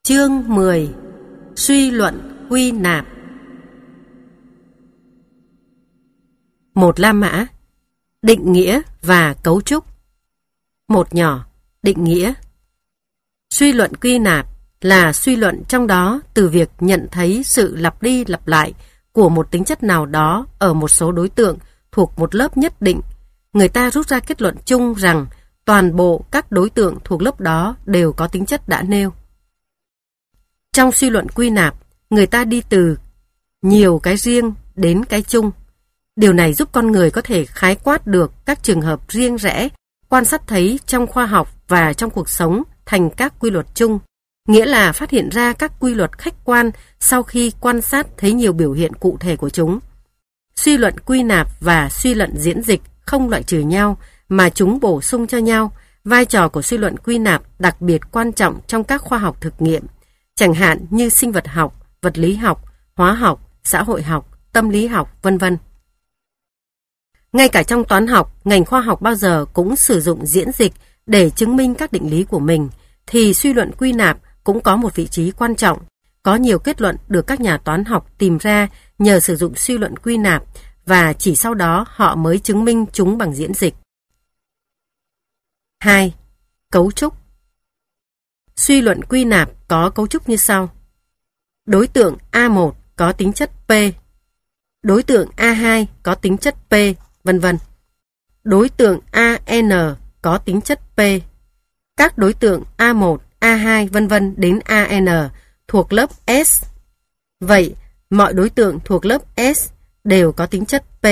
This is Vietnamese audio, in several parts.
Chương 10. Suy luận quy nạp. Một La Mã. Định nghĩa và cấu trúc. Một nhỏ. Định nghĩa. Suy luận quy nạp là suy luận trong đó từ việc nhận thấy sự lặp đi lặp lại của một tính chất nào đó ở một số đối tượng thuộc một lớp nhất định. Người ta rút ra kết luận chung rằng toàn bộ các đối tượng thuộc lớp đó đều có tính chất đã nêu. Trong suy luận quy nạp, người ta đi từ nhiều cái riêng đến cái chung. Điều này giúp con người có thể khái quát được các trường hợp riêng rẽ, quan sát thấy trong khoa học và trong cuộc sống thành các quy luật chung, nghĩa là phát hiện ra các quy luật khách quan sau khi quan sát thấy nhiều biểu hiện cụ thể của chúng. Suy luận quy nạp và suy luận diễn dịch không loại trừ nhau, mà chúng bổ sung cho nhau. Vai trò của suy luận quy nạp đặc biệt quan trọng trong các khoa học thực nghiệm, chẳng hạn như sinh vật học, vật lý học, hóa học, xã hội học, tâm lý học, vân vân. Ngay cả trong toán học, ngành khoa học bao giờ cũng sử dụng diễn dịch để chứng minh các định lý của mình, thì suy luận quy nạp cũng có một vị trí quan trọng. Có nhiều kết luận được các nhà toán học tìm ra nhờ sử dụng suy luận quy nạp, và chỉ sau đó họ mới chứng minh chúng bằng diễn dịch. 2. Cấu trúc. Suy luận quy nạp có cấu trúc như sau. Đối tượng A1 có tính chất P, đối tượng A2 có tính chất P, vân vân. Đối tượng AN có tính chất P. Các đối tượng A1, A2, vân vân đến AN thuộc lớp S. Vậy, mọi đối tượng thuộc lớp S đều có tính chất P.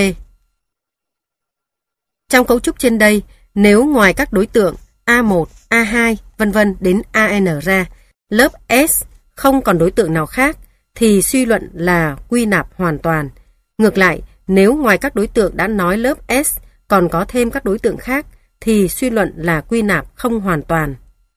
Trong cấu trúc trên đây, nếu ngoài các đối tượng A1, A2, vân vân đến AN ra, lớp S không còn đối tượng nào khác, thì suy luận là quy nạp hoàn toàn. Ngược lại, nếu ngoài các đối tượng đã nói lớp S còn có thêm các đối tượng khác, thì suy luận là quy nạp không hoàn toàn.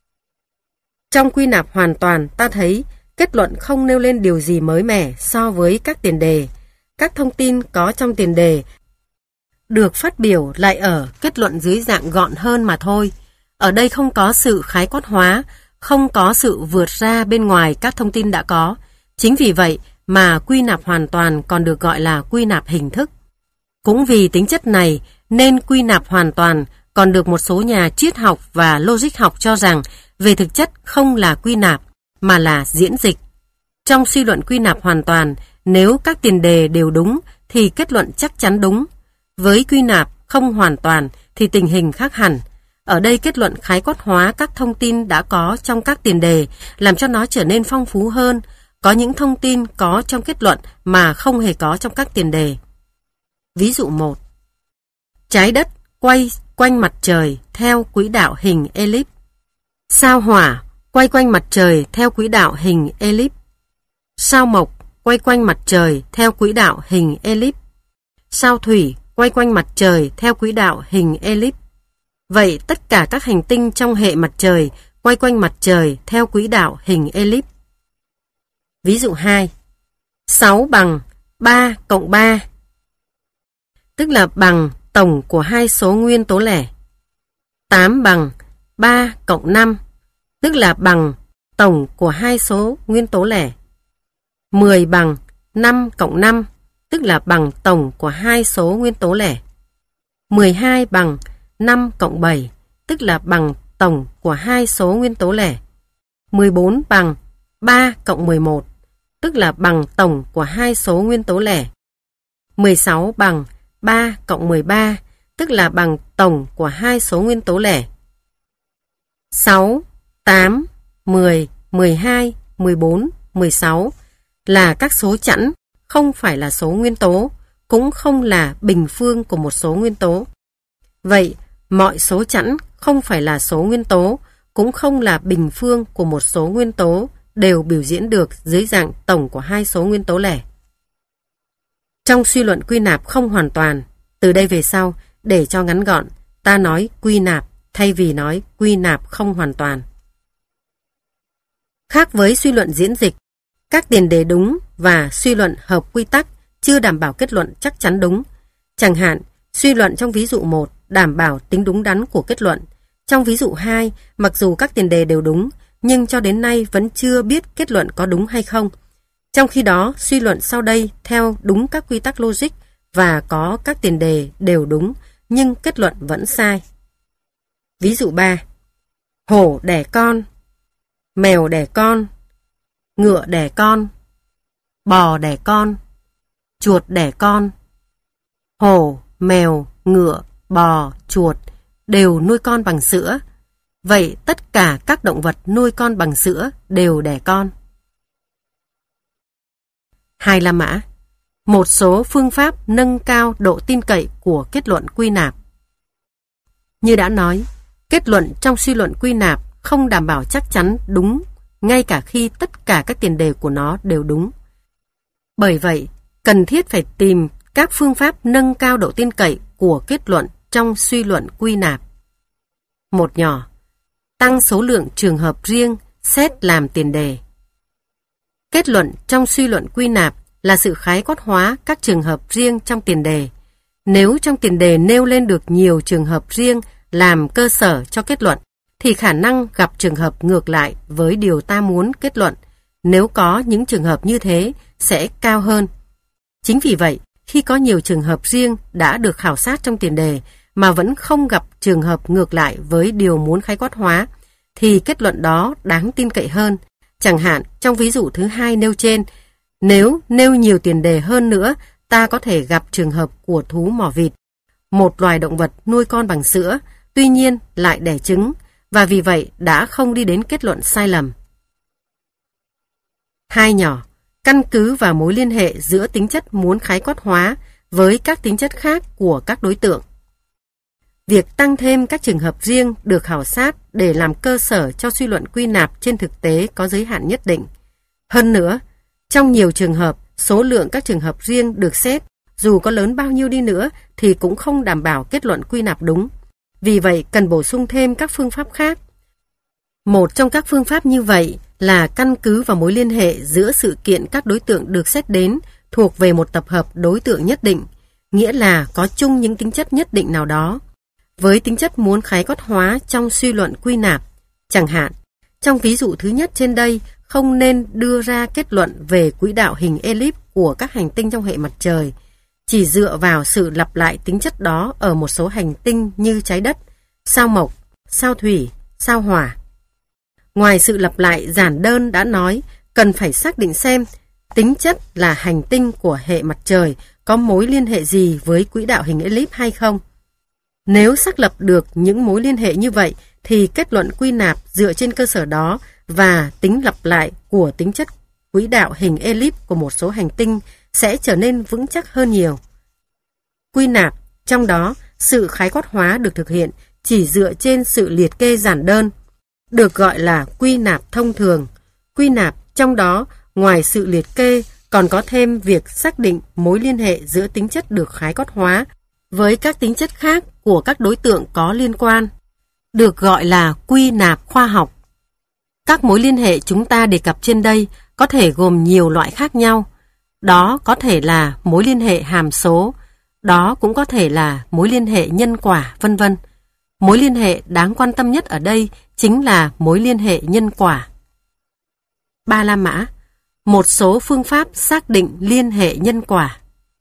Trong quy nạp hoàn toàn, ta thấy kết luận không nêu lên điều gì mới mẻ so với các tiền đề. Các thông tin có trong tiền đề được phát biểu lại ở kết luận dưới dạng gọn hơn mà thôi. Ở đây không có sự khái quát hóa, không có sự vượt ra bên ngoài các thông tin đã có. Chính vì vậy mà quy nạp hoàn toàn còn được gọi là quy nạp hình thức. Cũng vì tính chất này nên quy nạp hoàn toàn còn được một số nhà triết học và logic học cho rằng về thực chất không là quy nạp mà là diễn dịch. Trong suy luận quy nạp hoàn toàn, nếu các tiền đề đều đúng thì kết luận chắc chắn đúng. Với quy nạp không hoàn toàn thì tình hình khác hẳn. Ở đây kết luận khái quát hóa các thông tin đã có trong các tiền đề, làm cho nó trở nên phong phú hơn. Có những thông tin có trong kết luận mà không hề có trong các tiền đề. Ví dụ 1. Trái đất quay quanh mặt trời theo quỹ đạo hình elip. Sao Hỏa quay quanh mặt trời theo quỹ đạo hình elip. Sao Mộc quay quanh mặt trời theo quỹ đạo hình elip. Sao Thủy quay quanh mặt trời theo quỹ đạo hình elip. Vậy tất cả các hành tinh trong hệ mặt trời quay quanh mặt trời theo quỹ đạo hình elip. Ví dụ 2. 6 bằng 3 cộng 3, tức là bằng tổng của hai số nguyên tố lẻ. 8 bằng 3 cộng 5, tức là bằng tổng của hai số nguyên tố lẻ. 10 bằng 5 cộng 5, tức là bằng tổng của hai số nguyên tố lẻ. 12 bằng 5 cộng 7, tức là bằng tổng của hai số nguyên tố lẻ. 14 bằng 3 cộng 11, tức là bằng tổng của hai số nguyên tố lẻ. 16 bằng 3 cộng 13, tức là bằng tổng của hai số nguyên tố lẻ. 6, 8, 10, 12, 14, 16 là các số chẵn, không phải là số nguyên tố, cũng không là bình phương của một số nguyên tố. Vậy, mọi số chẵn không phải là số nguyên tố, cũng không là bình phương của một số nguyên tố, đều biểu diễn được dưới dạng tổng của hai số nguyên tố lẻ. Trong suy luận quy nạp không hoàn toàn, từ đây về sau, để cho ngắn gọn, ta nói quy nạp thay vì nói quy nạp không hoàn toàn. Khác với suy luận diễn dịch, các tiền đề đúng và suy luận hợp quy tắc chưa đảm bảo kết luận chắc chắn đúng. Chẳng hạn, suy luận trong ví dụ 1 đảm bảo tính đúng đắn của kết luận. Trong ví dụ 2, mặc dù các tiền đề đều đúng, nhưng cho đến nay vẫn chưa biết kết luận có đúng hay không. Trong khi đó, suy luận sau đây theo đúng các quy tắc logic và có các tiền đề đều đúng, nhưng kết luận vẫn sai. Ví dụ 3. Hổ đẻ con, mèo đẻ con, ngựa đẻ con, bò đẻ con, chuột đẻ con. Hổ, mèo, ngựa, bò, chuột đều nuôi con bằng sữa. Vậy tất cả các động vật nuôi con bằng sữa đều đẻ con. 2 La Mã. Một số phương pháp nâng cao độ tin cậy của kết luận quy nạp. Như đã nói, kết luận trong suy luận quy nạp không đảm bảo chắc chắn đúng, ngay cả khi tất cả các tiền đề của nó đều đúng. Bởi vậy, cần thiết phải tìm các phương pháp nâng cao độ tin cậy của kết luận trong suy luận quy nạp. Một nhỏ, tăng số lượng trường hợp riêng xét làm tiền đề. Kết luận trong suy luận quy nạp là sự khái quát hóa các trường hợp riêng trong tiền đề. Nếu trong tiền đề nêu lên được nhiều trường hợp riêng làm cơ sở cho kết luận, thì khả năng gặp trường hợp ngược lại với điều ta muốn kết luận, nếu có những trường hợp như thế, sẽ cao hơn. Chính vì vậy, khi có nhiều trường hợp riêng đã được khảo sát trong tiền đề mà vẫn không gặp trường hợp ngược lại với điều muốn khái quát hóa, thì kết luận đó đáng tin cậy hơn. Chẳng hạn, trong ví dụ thứ 2 nêu trên, nếu nêu nhiều tiền đề hơn nữa, ta có thể gặp trường hợp của thú mỏ vịt, một loài động vật nuôi con bằng sữa, tuy nhiên lại đẻ trứng, và vì vậy đã không đi đến kết luận sai lầm. 2 nhỏ, căn cứ vào mối liên hệ giữa tính chất muốn khái quát hóa với các tính chất khác của các đối tượng. Việc tăng thêm các trường hợp riêng được khảo sát để làm cơ sở cho suy luận quy nạp trên thực tế có giới hạn nhất định. Hơn nữa, trong nhiều trường hợp, số lượng các trường hợp riêng được xét, dù có lớn bao nhiêu đi nữa, thì cũng không đảm bảo kết luận quy nạp đúng. Vì vậy, cần bổ sung thêm các phương pháp khác. Một trong các phương pháp như vậy là căn cứ vào mối liên hệ giữa sự kiện các đối tượng được xét đến thuộc về một tập hợp đối tượng nhất định, nghĩa là có chung những tính chất nhất định nào đó. Với tính chất muốn khái quát hóa trong suy luận quy nạp, chẳng hạn, trong ví dụ thứ nhất trên đây, không nên đưa ra kết luận về quỹ đạo hình elip của các hành tinh trong hệ mặt trời, chỉ dựa vào sự lặp lại tính chất đó ở một số hành tinh như trái đất, sao mộc, sao thủy, sao hỏa. Ngoài sự lặp lại giản đơn đã nói, cần phải xác định xem tính chất là hành tinh của hệ mặt trời có mối liên hệ gì với quỹ đạo hình elip hay không. Nếu xác lập được những mối liên hệ như vậy, thì kết luận quy nạp dựa trên cơ sở đó và tính lặp lại của tính chất quỹ đạo hình elip của một số hành tinh sẽ trở nên vững chắc hơn nhiều. Quy nạp, trong đó, sự khái quát hóa được thực hiện chỉ dựa trên sự liệt kê giản đơn, được gọi là quy nạp thông thường. Quy nạp, trong đó, ngoài sự liệt kê, còn có thêm việc xác định mối liên hệ giữa tính chất được khái quát hóa với các tính chất khác của các đối tượng có liên quan, được gọi là quy nạp khoa học. Các mối liên hệ chúng ta đề cập trên đây có thể gồm nhiều loại khác nhau. Đó có thể là mối liên hệ hàm số, đó cũng có thể là mối liên hệ nhân quả, vân vân. Mối liên hệ đáng quan tâm nhất ở đây chính là mối liên hệ nhân quả. 3 La Mã. Một số phương pháp xác định liên hệ nhân quả.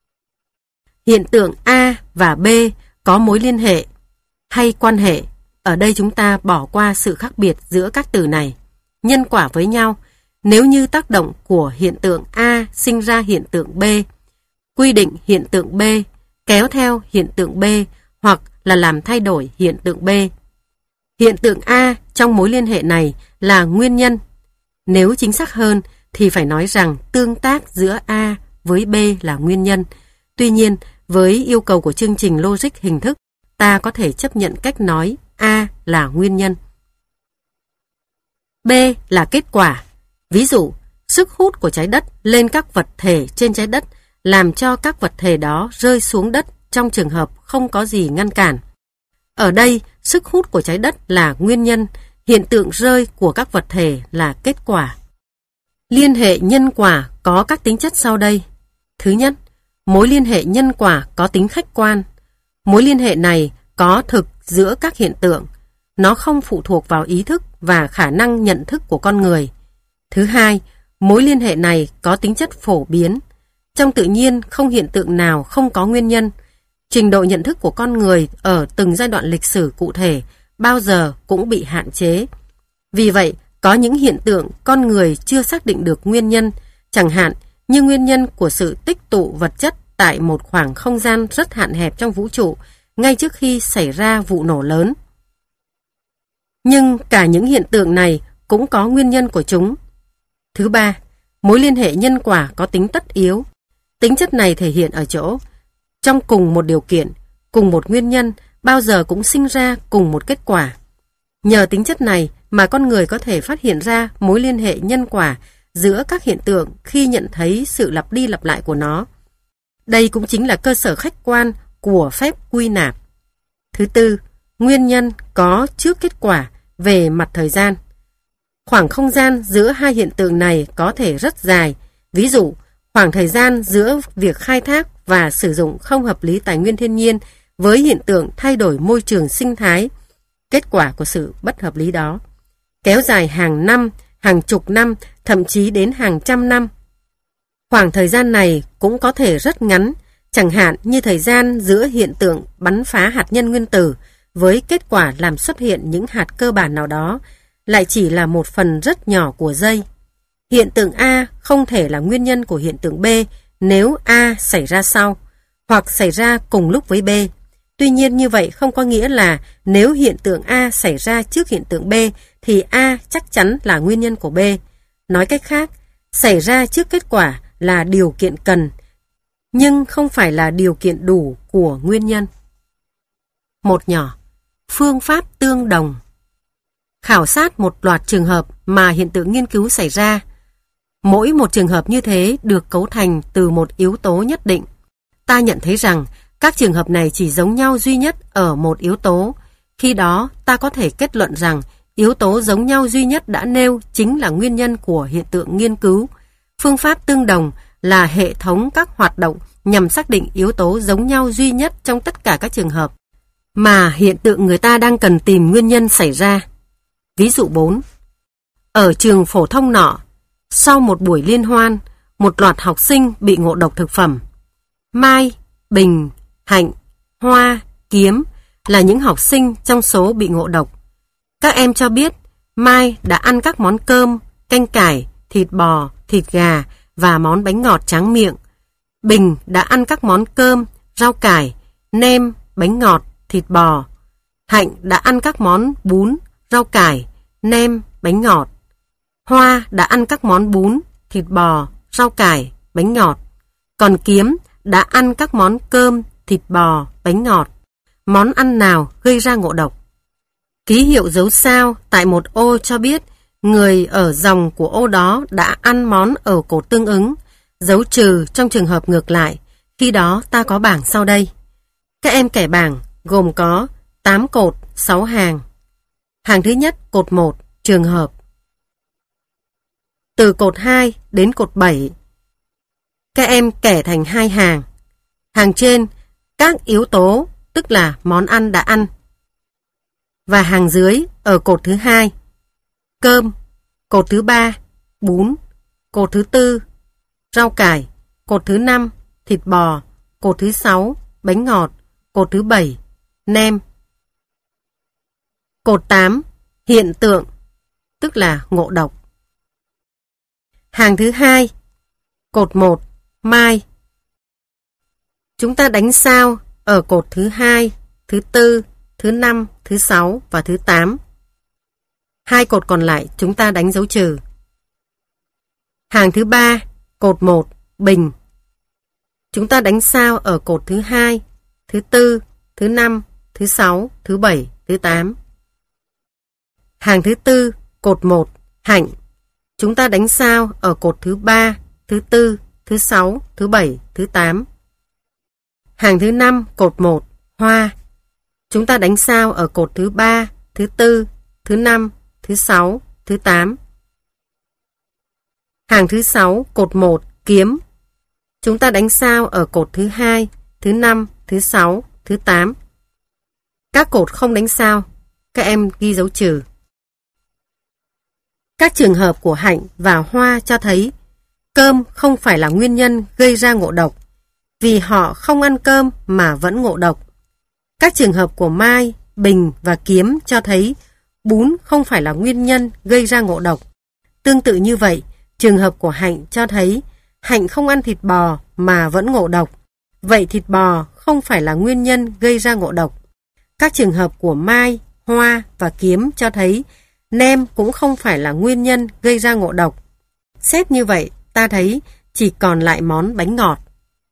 Hiện tượng A và B có mối liên hệ hay quan hệ. Ở đây chúng ta bỏ qua sự khác biệt giữa các từ này. Nhân quả với nhau, nếu như tác động của hiện tượng A sinh ra hiện tượng B, quy định hiện tượng B, kéo theo hiện tượng B hoặc là làm thay đổi hiện tượng B. Hiện tượng A trong mối liên hệ này là nguyên nhân. Nếu chính xác hơn thì phải nói rằng tương tác giữa A với B là nguyên nhân. Tuy nhiên, với yêu cầu của chương trình logic hình thức, ta có thể chấp nhận cách nói A là nguyên nhân. B là kết quả. Ví dụ, sức hút của trái đất lên các vật thể trên trái đất làm cho các vật thể đó rơi xuống đất trong trường hợp không có gì ngăn cản. Ở đây, sức hút của trái đất là nguyên nhân, hiện tượng rơi của các vật thể là kết quả. Liên hệ nhân quả có các tính chất sau đây. Thứ nhất, mối liên hệ nhân quả có tính khách quan. Mối liên hệ này có thực giữa các hiện tượng. Nó không phụ thuộc vào ý thức và khả năng nhận thức của con người. Thứ hai, mối liên hệ này có tính chất phổ biến. Trong tự nhiên không hiện tượng nào không có nguyên nhân. Trình độ nhận thức của con người ở từng giai đoạn lịch sử cụ thể bao giờ cũng bị hạn chế. Vì vậy, có những hiện tượng con người chưa xác định được nguyên nhân, chẳng hạn như nguyên nhân của sự tích tụ vật chất tại một khoảng không gian rất hạn hẹp trong vũ trụ ngay trước khi xảy ra vụ nổ lớn. Nhưng cả những hiện tượng này cũng có nguyên nhân của chúng. Thứ ba, mối liên hệ nhân quả có tính tất yếu. Tính chất này thể hiện ở chỗ, trong cùng một điều kiện, cùng một nguyên nhân, bao giờ cũng sinh ra cùng một kết quả. Nhờ tính chất này mà con người có thể phát hiện ra mối liên hệ nhân quả giữa các hiện tượng khi nhận thấy sự lặp đi lặp lại của nó. Đây cũng chính là cơ sở khách quan của phép quy nạp. Thứ tư, nguyên nhân có trước kết quả về mặt thời gian. Khoảng không gian giữa hai hiện tượng này có thể rất dài. Ví dụ, khoảng thời gian giữa việc khai thác và sử dụng không hợp lý tài nguyên thiên nhiên với hiện tượng thay đổi môi trường sinh thái, kết quả của sự bất hợp lý đó, kéo dài hàng năm, hàng chục năm, thậm chí đến hàng trăm năm. Khoảng thời gian này cũng có thể rất ngắn, chẳng hạn như thời gian giữa hiện tượng bắn phá hạt nhân nguyên tử với kết quả làm xuất hiện những hạt cơ bản nào đó, lại chỉ là một phần rất nhỏ của giây. Hiện tượng A không thể là nguyên nhân của hiện tượng B nếu A xảy ra sau, hoặc xảy ra cùng lúc với B. Tuy nhiên như vậy không có nghĩa là nếu hiện tượng A xảy ra trước hiện tượng B thì A chắc chắn là nguyên nhân của B. Nói cách khác, xảy ra trước kết quả là điều kiện cần, nhưng không phải là điều kiện đủ của nguyên nhân. Một nhỏ, phương pháp tương đồng. Khảo sát một loạt trường hợp mà hiện tượng nghiên cứu xảy ra. Mỗi một trường hợp như thế được cấu thành từ một yếu tố nhất định. Ta nhận thấy rằng các trường hợp này chỉ giống nhau duy nhất ở một yếu tố. Khi đó ta có thể kết luận rằng yếu tố giống nhau duy nhất đã nêu chính là nguyên nhân của hiện tượng nghiên cứu. Phương pháp tương đồng là hệ thống các hoạt động nhằm xác định yếu tố giống nhau duy nhất trong tất cả các trường hợp mà hiện tượng người ta đang cần tìm nguyên nhân xảy ra. Ví dụ 4. Ở trường phổ thông nọ, sau một buổi liên hoan, một loạt học sinh bị ngộ độc thực phẩm. Mai, Bình, Hạnh, Hoa, Kiếm là những học sinh trong số bị ngộ độc. Các em cho biết Mai đã ăn các món cơm, canh cải, thịt bò, thịt gà và món bánh ngọt tráng miệng. Bình đã ăn các món cơm, rau cải, nem, bánh ngọt, thịt bò. Hạnh đã ăn các món bún, rau cải, nem, bánh ngọt. Hoa đã ăn các món bún, thịt bò, rau cải, bánh ngọt. Còn Kiếm đã ăn các món cơm, thịt bò, bánh ngọt. Món ăn nào gây ra ngộ độc? Ký hiệu dấu sao tại một ô cho biết người ở dòng của ô đó đã ăn món ở cột tương ứng. Dấu trừ trong trường hợp ngược lại. Khi đó ta có bảng sau đây. Các em kẻ bảng gồm có 8 cột, 6 hàng. Hàng thứ nhất, cột 1, trường hợp. Từ cột 2 đến cột 7. Các em kẻ thành 2 hàng. Hàng trên, các yếu tố, tức là món ăn đã ăn. Và hàng dưới, ở cột thứ 2, cơm, cột thứ 3, bún, cột thứ 4, rau cải, cột thứ 5, thịt bò, cột thứ 6, bánh ngọt, cột thứ 7, nem. Cột 8, hiện tượng, tức là ngộ độc. Hàng thứ 2, cột 1, Mai. Chúng ta đánh sao ở cột thứ 2, thứ 4, thứ 5, thứ 6 và thứ 8. 2 cột còn lại chúng ta đánh dấu trừ. Hàng thứ 3, cột 1, Bình. Chúng ta đánh sao ở cột thứ 2, thứ 4, thứ 5, thứ 6, thứ 7, thứ 8. Hàng thứ 4, cột 1, Hạnh. Chúng ta đánh sao ở cột thứ 3, thứ 4, thứ 6, thứ 7, thứ 8. Hàng thứ 5, cột 1, Hoa. Chúng ta đánh sao ở cột thứ 3, thứ 4, thứ 5, thứ 6, thứ 8. Hàng thứ 6, cột 1, Kiếm. Chúng ta đánh sao ở cột thứ 2, thứ 5, thứ 6, thứ 8. Các cột không đánh sao, các em ghi dấu trừ. Các trường hợp của Hạnh và Hoa cho thấy cơm không phải là nguyên nhân gây ra ngộ độc, vì họ không ăn cơm mà vẫn ngộ độc. Các trường hợp của Mai, Bình và Kiếm cho thấy bún không phải là nguyên nhân gây ra ngộ độc. Tương tự như vậy, trường hợp của Hạnh cho thấy Hạnh không ăn thịt bò mà vẫn ngộ độc. Vậy thịt bò không phải là nguyên nhân gây ra ngộ độc. Các trường hợp của Mai, Hoa và Kiếm cho thấy nem cũng không phải là nguyên nhân gây ra ngộ độc. Xét như vậy, ta thấy chỉ còn lại món bánh ngọt.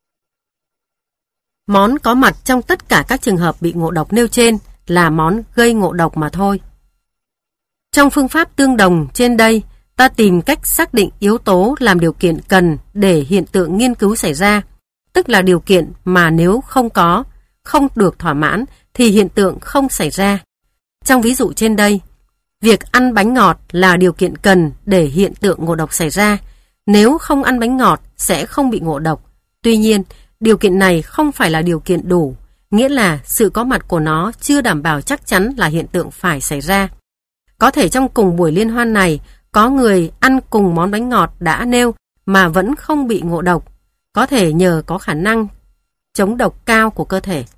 Món có mặt trong tất cả các trường hợp bị ngộ độc nêu trên là món gây ngộ độc mà thôi. Trong phương pháp tương đồng trên đây, ta tìm cách xác định yếu tố làm điều kiện cần để hiện tượng nghiên cứu xảy ra, tức là điều kiện mà nếu không được thỏa mãn thì hiện tượng không xảy ra. Trong ví dụ trên đây, việc ăn bánh ngọt là điều kiện cần để hiện tượng ngộ độc xảy ra. Nếu không ăn bánh ngọt sẽ không bị ngộ độc. Tuy nhiên, điều kiện này không phải là điều kiện đủ, nghĩa là sự có mặt của nó chưa đảm bảo chắc chắn là hiện tượng phải xảy ra. Có thể trong cùng buổi liên hoan này, có người ăn cùng món bánh ngọt đã nêu mà vẫn không bị ngộ độc, có thể nhờ có khả năng chống độc cao của cơ thể.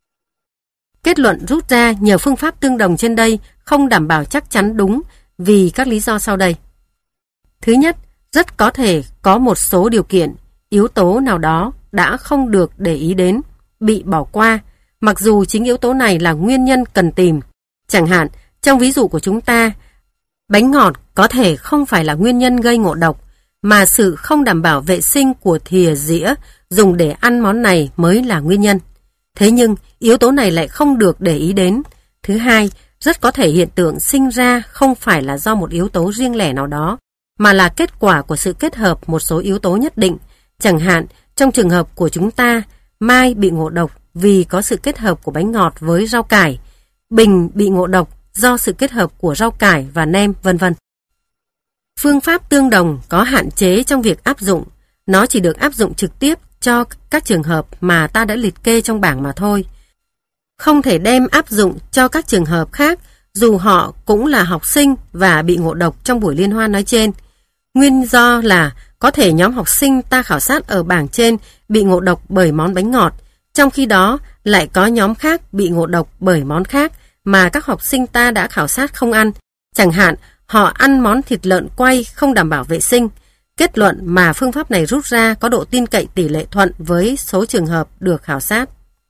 Kết luận rút ra nhờ phương pháp tương đồng trên đây không đảm bảo chắc chắn đúng vì các lý do sau đây. Thứ nhất, rất có thể có một số điều kiện, yếu tố nào đó đã không được để ý đến, bị bỏ qua, mặc dù chính yếu tố này là nguyên nhân cần tìm. Chẳng hạn, trong ví dụ của chúng ta, bánh ngọt có thể không phải là nguyên nhân gây ngộ độc, mà sự không đảm bảo vệ sinh của thìa dĩa dùng để ăn món này mới là nguyên nhân. Thế nhưng, yếu tố này lại không được để ý đến. Thứ hai, rất có thể hiện tượng sinh ra không phải là do một yếu tố riêng lẻ nào đó, mà là kết quả của sự kết hợp một số yếu tố nhất định. Chẳng hạn, trong trường hợp của chúng ta, Mai bị ngộ độc vì có sự kết hợp của bánh ngọt với rau cải, Bình bị ngộ độc do sự kết hợp của rau cải và nem, vân vân. Phương pháp tương đồng có hạn chế trong việc áp dụng, nó chỉ được áp dụng trực tiếp cho các trường hợp mà ta đã liệt kê trong bảng mà thôi. Không thể đem áp dụng cho các trường hợp khác dù họ cũng là học sinh và bị ngộ độc trong buổi liên hoan nói trên. Nguyên do là có thể nhóm học sinh ta khảo sát ở bảng trên bị ngộ độc bởi món bánh ngọt, trong khi đó lại có nhóm khác bị ngộ độc bởi món khác mà các học sinh ta đã khảo sát không ăn. Chẳng hạn, họ ăn món thịt lợn quay không đảm bảo vệ sinh. Kết luận mà phương pháp này rút ra có độ tin cậy tỷ lệ thuận với số trường hợp được khảo sát.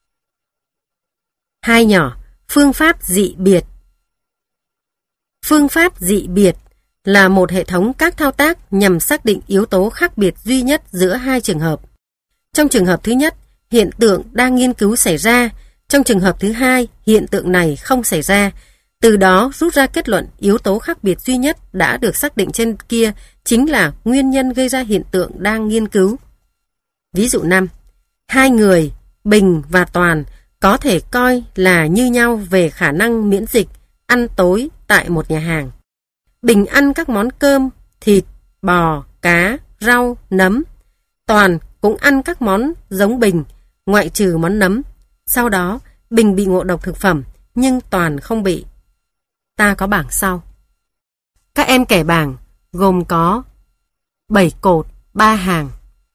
2 nhỏ, phương pháp dị biệt. Phương pháp dị biệt là một hệ thống các thao tác nhằm xác định yếu tố khác biệt duy nhất giữa hai trường hợp. Trong trường hợp thứ nhất, hiện tượng đang nghiên cứu xảy ra. Trong trường hợp thứ hai, hiện tượng này không xảy ra. Từ đó rút ra kết luận yếu tố khác biệt duy nhất đã được xác định trên kia chính là nguyên nhân gây ra hiện tượng đang nghiên cứu. Ví dụ 5. Hai người, Bình và Toàn, có thể coi là như nhau về khả năng miễn dịch ăn tối tại một nhà hàng. Bình ăn các món cơm, thịt, bò, cá, rau, nấm. Toàn cũng ăn các món giống Bình, ngoại trừ món nấm. Sau đó, Bình bị ngộ độc thực phẩm, nhưng Toàn không bị. Ta có bảng sau. Các em kẻ bảng gồm có 7 cột, 3 hàng.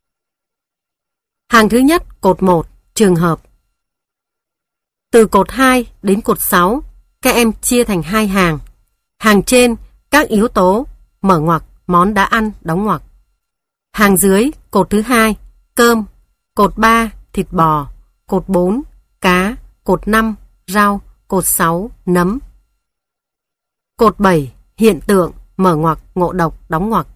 Hàng thứ nhất, cột 1, trường hợp. Từ cột 2 đến cột 6, các em chia thành 2 hàng. Hàng trên, các yếu tố, mở ngoặc, món đã ăn, đóng ngoặc. Hàng dưới, cột thứ 2, cơm. Cột 3, thịt bò. Cột 4, cá. Cột 5, rau. Cột 6, nấm. Cột 7, hiện tượng, mở ngoặc, ngộ độc, đóng ngoặc.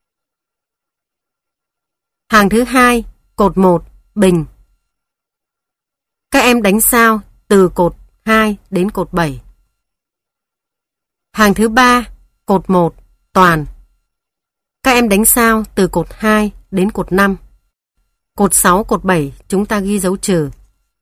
Hàng thứ 2, cột 1, Bình. Các em đánh sao từ cột 2 đến cột 7. Hàng thứ 3, cột 1, Toàn. Các em đánh sao từ cột 2 đến cột 5. Cột 6, cột 7 chúng ta ghi dấu trừ.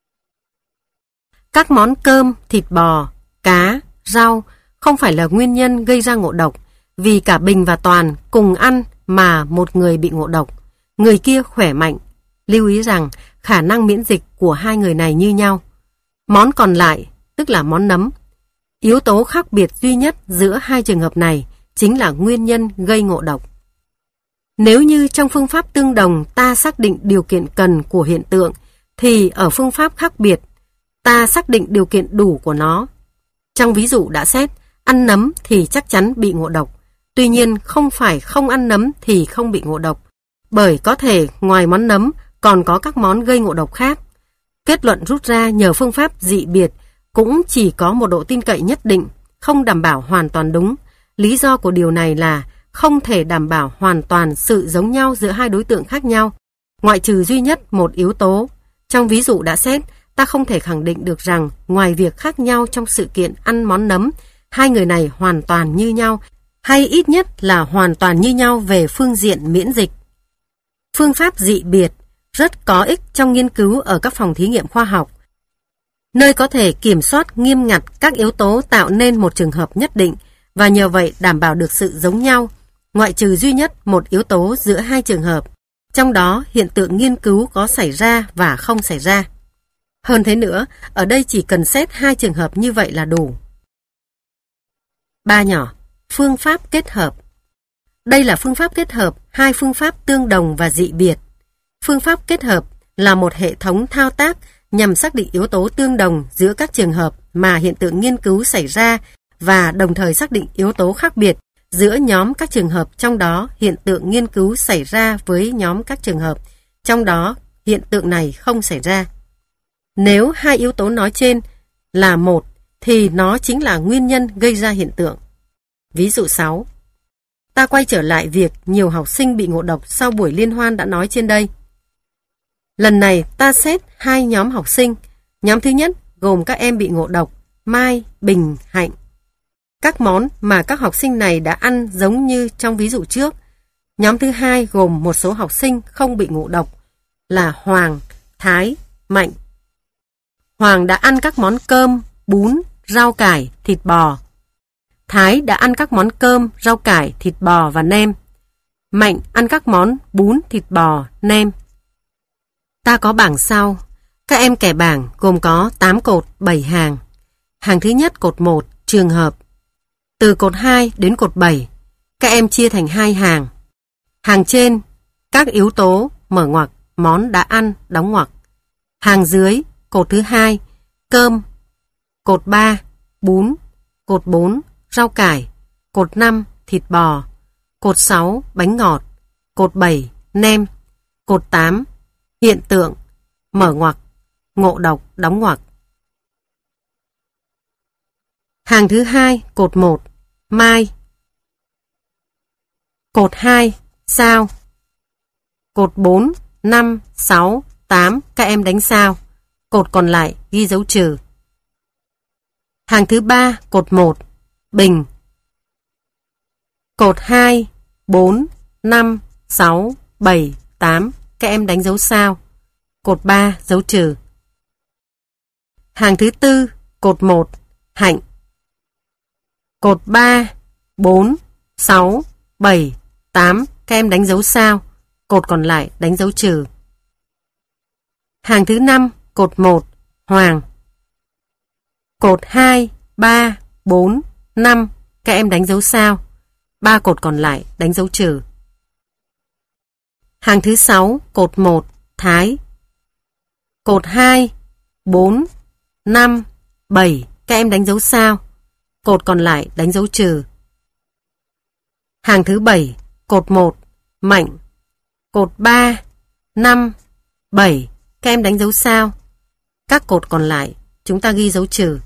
Các món cơm, thịt bò, cá, rau không phải là nguyên nhân gây ra ngộ độc, vì cả Bình và Toàn cùng ăn mà một người bị ngộ độc, người kia khỏe mạnh. Lưu ý rằng khả năng miễn dịch của hai người này như nhau. Món còn lại, tức là món nấm. Yếu tố khác biệt duy nhất giữa hai trường hợp này chính là nguyên nhân gây ngộ độc. Nếu như trong phương pháp tương đồng ta xác định điều kiện cần của hiện tượng, thì ở phương pháp khác biệt, ta xác định điều kiện đủ của nó. Trong ví dụ đã xét, ăn nấm thì chắc chắn bị ngộ độc. Tuy nhiên, không phải không ăn nấm thì không bị ngộ độc, bởi có thể ngoài món nấm còn có các món gây ngộ độc khác. Kết luận rút ra nhờ phương pháp dị biệt cũng chỉ có một độ tin cậy nhất định, không đảm bảo hoàn toàn đúng. Lý do của điều này là không thể đảm bảo hoàn toàn sự giống nhau giữa hai đối tượng khác nhau, ngoại trừ duy nhất một yếu tố. Trong ví dụ đã xét, ta không thể khẳng định được rằng ngoài việc khác nhau trong sự kiện ăn món nấm, hai người này hoàn toàn như nhau, hay ít nhất là hoàn toàn như nhau về phương diện miễn dịch. Phương pháp dị biệt rất có ích trong nghiên cứu ở các phòng thí nghiệm khoa học, nơi có thể kiểm soát nghiêm ngặt các yếu tố tạo nên một trường hợp nhất định và nhờ vậy đảm bảo được sự giống nhau, ngoại trừ duy nhất một yếu tố giữa hai trường hợp, trong đó hiện tượng nghiên cứu có xảy ra và không xảy ra. Hơn thế nữa, ở đây chỉ cần xét hai trường hợp như vậy là đủ. 3 nhỏ, phương pháp kết hợp. Đây là phương pháp kết hợp hai phương pháp tương đồng và dị biệt. Phương pháp kết hợp là một hệ thống thao tác nhằm xác định yếu tố tương đồng giữa các trường hợp mà hiện tượng nghiên cứu xảy ra và đồng thời xác định yếu tố khác biệt giữa nhóm các trường hợp trong đó hiện tượng nghiên cứu xảy ra với nhóm các trường hợp trong đó hiện tượng này không xảy ra. Nếu hai yếu tố nói trên là một thì nó chính là nguyên nhân gây ra hiện tượng. Ví dụ 6. Ta quay trở lại việc nhiều học sinh bị ngộ độc sau buổi liên hoan đã nói trên đây. Lần này ta xét hai nhóm học sinh. Nhóm thứ nhất gồm các em bị ngộ độc Mai, Bình, Hạnh. Các món mà các học sinh này đã ăn giống như trong ví dụ trước. Nhóm thứ hai gồm một số học sinh không bị ngộ độc là Hoàng, Thái, Mạnh. Hoàng đã ăn các món cơm, bún, rau cải, thịt bò. Thái đã ăn các món cơm, rau cải, thịt bò và nem. Mạnh ăn các món bún, thịt bò, nem. Ta có bảng sau. Các em kẻ bảng gồm có 8 cột, 7 hàng. Hàng thứ nhất cột 1, trường hợp. Từ cột 2 đến cột 7, các em chia thành 2 hàng. Hàng trên, các yếu tố, mở ngoặc, món đã ăn, đóng ngoặc. Hàng dưới, cột thứ 2, cơm. Cột 3, bún. Cột 4, rau cải. Cột 5, thịt bò. Cột 6, bánh ngọt. Cột 7, nem. Cột 8, hiện tượng, mở ngoặc, ngộ độc, đóng ngoặc. Hàng thứ 2, cột 1, Mai. Cột 2, sao. Cột 4, 5, 6, 8, các em đánh sao. Cột còn lại ghi dấu trừ. Hàng thứ 3, cột 1, Bình. Cột 2, 4, 5, 6, 7, 8, các em đánh dấu sao. Cột 3, dấu trừ. Hàng thứ 4, cột 1, Hạnh. Cột 3, 4, 6, 7, 8, các em đánh dấu sao. Cột còn lại đánh dấu trừ. Hàng thứ 5, cột 1, Hoàng. Cột 2, 3, 4, 5, các em đánh dấu sao. 3 cột còn lại đánh dấu trừ. Hàng thứ 6, cột 1, Thái. Cột 2, 4, 5, 7, các em đánh dấu sao. Cột còn lại đánh dấu trừ. Hàng thứ 7, cột 1, Mạnh. Cột 3, 5, 7, các em đánh dấu sao. Các cột còn lại chúng ta ghi dấu trừ.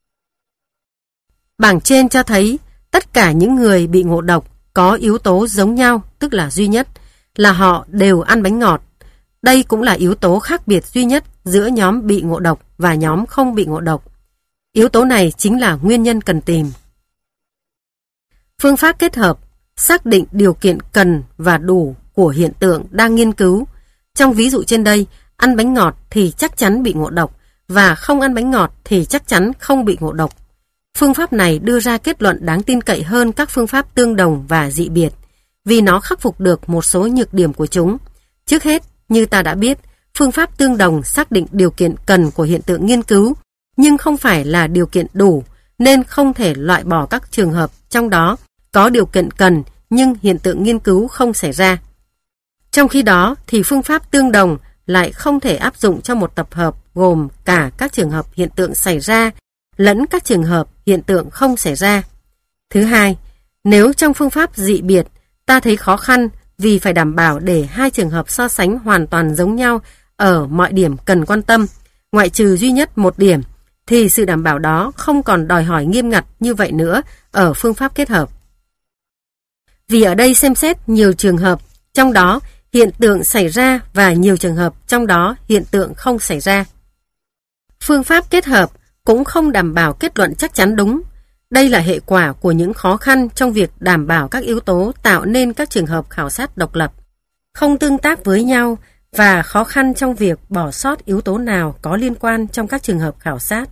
Bảng trên cho thấy tất cả những người bị ngộ độc có yếu tố giống nhau, tức là duy nhất, là họ đều ăn bánh ngọt. Đây cũng là yếu tố khác biệt duy nhất giữa nhóm bị ngộ độc và nhóm không bị ngộ độc. Yếu tố này chính là nguyên nhân cần tìm. Phương pháp kết hợp xác định điều kiện cần và đủ của hiện tượng đang nghiên cứu. Trong ví dụ trên đây, ăn bánh ngọt thì chắc chắn bị ngộ độc và không ăn bánh ngọt thì chắc chắn không bị ngộ độc. Phương pháp này đưa ra kết luận đáng tin cậy hơn các phương pháp tương đồng và dị biệt, vì nó khắc phục được một số nhược điểm của chúng. Trước hết, như ta đã biết, phương pháp tương đồng xác định điều kiện cần của hiện tượng nghiên cứu, nhưng không phải là điều kiện đủ, nên không thể loại bỏ các trường hợp trong đó có điều kiện cần nhưng hiện tượng nghiên cứu không xảy ra. Trong khi đó thì phương pháp tương đồng lại không thể áp dụng cho một tập hợp gồm cả các trường hợp hiện tượng xảy ra lẫn các trường hợp hiện tượng không xảy ra. Thứ hai, nếu trong phương pháp dị biệt ta thấy khó khăn vì phải đảm bảo để hai trường hợp so sánh hoàn toàn giống nhau ở mọi điểm cần quan tâm, ngoại trừ duy nhất một điểm, thì sự đảm bảo đó không còn đòi hỏi nghiêm ngặt như vậy nữa ở phương pháp kết hợp. Vì ở đây xem xét nhiều trường hợp, trong đó hiện tượng xảy ra và nhiều trường hợp trong đó hiện tượng không xảy ra. Phương pháp kết hợp cũng không đảm bảo kết luận chắc chắn đúng. Đây là hệ quả của những khó khăn trong việc đảm bảo các yếu tố tạo nên các trường hợp khảo sát độc lập, không tương tác với nhau và khó khăn trong việc bỏ sót yếu tố nào có liên quan trong các trường hợp khảo sát.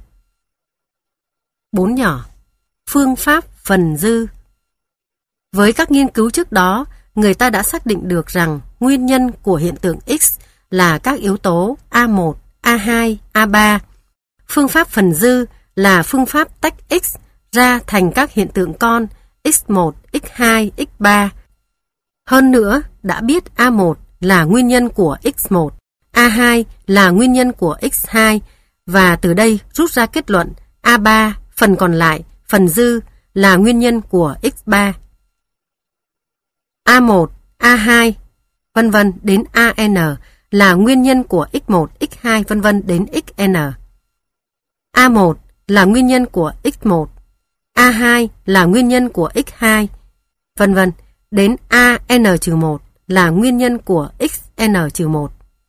4 nhỏ. Phương pháp phần dư. Với các nghiên cứu trước đó, người ta đã xác định được rằng nguyên nhân của hiện tượng X là các yếu tố A1, A2, A3. Phương pháp phần dư là phương pháp tách X ra thành các hiện tượng con X1, X2, X3. Hơn nữa, đã biết A1 là nguyên nhân của X1, A2 là nguyên nhân của X2 và từ đây rút ra kết luận A3 phần còn lại, phần dư là nguyên nhân của X3. A1, A2, vân vân đến AN là nguyên nhân của X1, X2 vân vân đến XN. A1 là nguyên nhân của X1, A2 là nguyên nhân của X2, vân vân đến AN-1 là nguyên nhân của XN-1.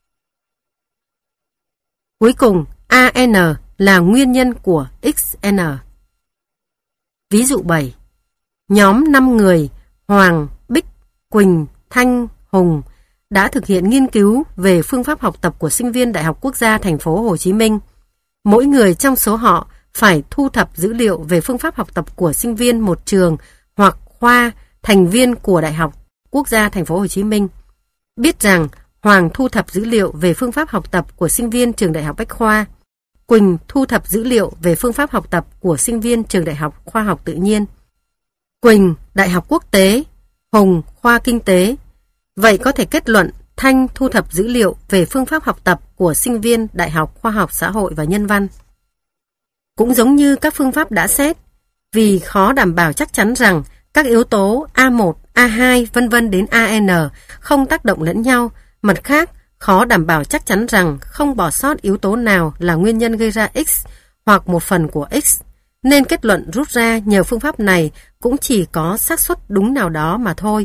Cuối cùng, AN là nguyên nhân của XN. Ví dụ 7. Nhóm 5 người Hoàng, Bích, Quỳnh, Thanh, Hùng đã thực hiện nghiên cứu về phương pháp học tập của sinh viên Đại học Quốc gia Thành phố Hồ Chí Minh. Mỗi người trong số họ phải thu thập dữ liệu về phương pháp học tập của sinh viên một trường hoặc khoa thành viên của Đại học Quốc gia Thành phố Hồ Chí Minh. Biết rằng Hoàng thu thập dữ liệu về phương pháp học tập của sinh viên trường Đại học Bách khoa, Quỳnh thu thập dữ liệu về phương pháp học tập của sinh viên trường Đại học Khoa học Tự nhiên. Quỳnh, Đại học Quốc tế, Hùng, khoa Kinh tế. Vậy có thể kết luận Thanh thu thập dữ liệu về phương pháp học tập của sinh viên Đại học Khoa học Xã hội và Nhân văn. Cũng giống như các phương pháp đã xét, vì khó đảm bảo chắc chắn rằng các yếu tố A1, A2 vân vân đến AN không tác động lẫn nhau, mặt khác khó đảm bảo chắc chắn rằng không bỏ sót yếu tố nào là nguyên nhân gây ra X hoặc một phần của X, nên kết luận rút ra nhờ phương pháp này cũng chỉ có xác suất đúng nào đó mà thôi.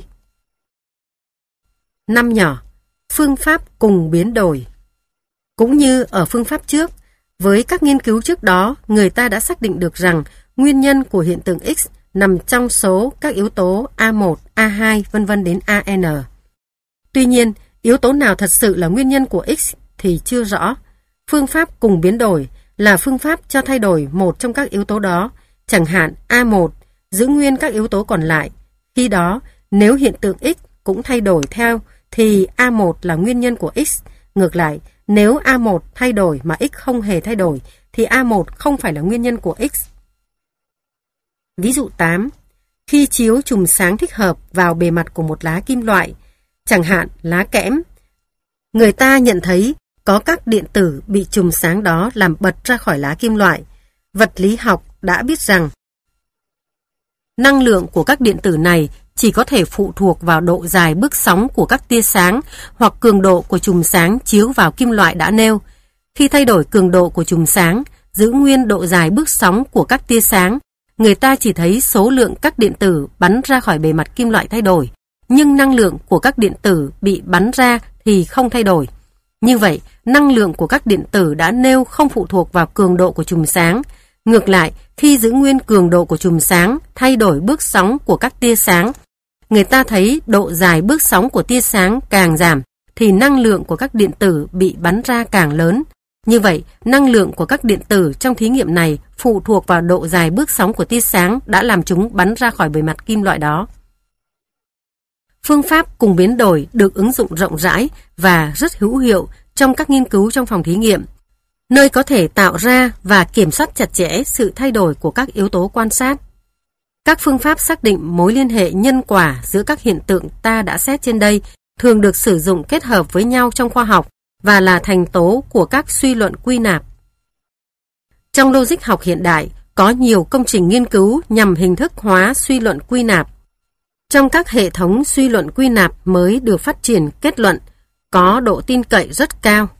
5 nhỏ. Phương pháp cùng biến đổi. Cũng như ở phương pháp trước, với các nghiên cứu trước đó, người ta đã xác định được rằng nguyên nhân của hiện tượng X nằm trong số các yếu tố A1, A2 vân vân đến AN. Tuy nhiên, yếu tố nào thật sự là nguyên nhân của X thì chưa rõ. Phương pháp cùng biến đổi là phương pháp cho thay đổi một trong các yếu tố đó, chẳng hạn A1 giữ nguyên các yếu tố còn lại. Khi đó, nếu hiện tượng X cũng thay đổi theo thì A1 là nguyên nhân của X. Ngược lại, nếu A1 thay đổi mà X không hề thay đổi thì A1 không phải là nguyên nhân của X. Ví dụ 8. Khi chiếu chùm sáng thích hợp vào bề mặt của một lá kim loại, chẳng hạn lá kẽm, người ta nhận thấy có các điện tử bị chùm sáng đó làm bật ra khỏi lá kim loại. Vật lý học đã biết rằng năng lượng của các điện tử này chỉ có thể phụ thuộc vào độ dài bước sóng của các tia sáng hoặc cường độ của chùm sáng chiếu vào kim loại đã nêu. Khi thay đổi cường độ của chùm sáng, giữ nguyên độ dài bước sóng của các tia sáng, người ta chỉ thấy số lượng các điện tử bắn ra khỏi bề mặt kim loại thay đổi, nhưng năng lượng của các điện tử bị bắn ra thì không thay đổi. Như vậy, năng lượng của các điện tử đã nêu không phụ thuộc vào cường độ của chùm sáng. Ngược lại, khi giữ nguyên cường độ của chùm sáng, thay đổi bước sóng của các tia sáng, người ta thấy độ dài bước sóng của tia sáng càng giảm, thì năng lượng của các điện tử bị bắn ra càng lớn. Như vậy, năng lượng của các điện tử trong thí nghiệm này phụ thuộc vào độ dài bước sóng của tia sáng đã làm chúng bắn ra khỏi bề mặt kim loại đó. Phương pháp cùng biến đổi được ứng dụng rộng rãi và rất hữu hiệu trong các nghiên cứu trong phòng thí nghiệm, nơi có thể tạo ra và kiểm soát chặt chẽ sự thay đổi của các yếu tố quan sát. Các phương pháp xác định mối liên hệ nhân quả giữa các hiện tượng ta đã xét trên đây thường được sử dụng kết hợp với nhau trong khoa học và là thành tố của các suy luận quy nạp. Trong logic học hiện đại, có nhiều công trình nghiên cứu nhằm hình thức hóa suy luận quy nạp. Trong các hệ thống suy luận quy nạp mới được phát triển kết luận, có độ tin cậy rất cao.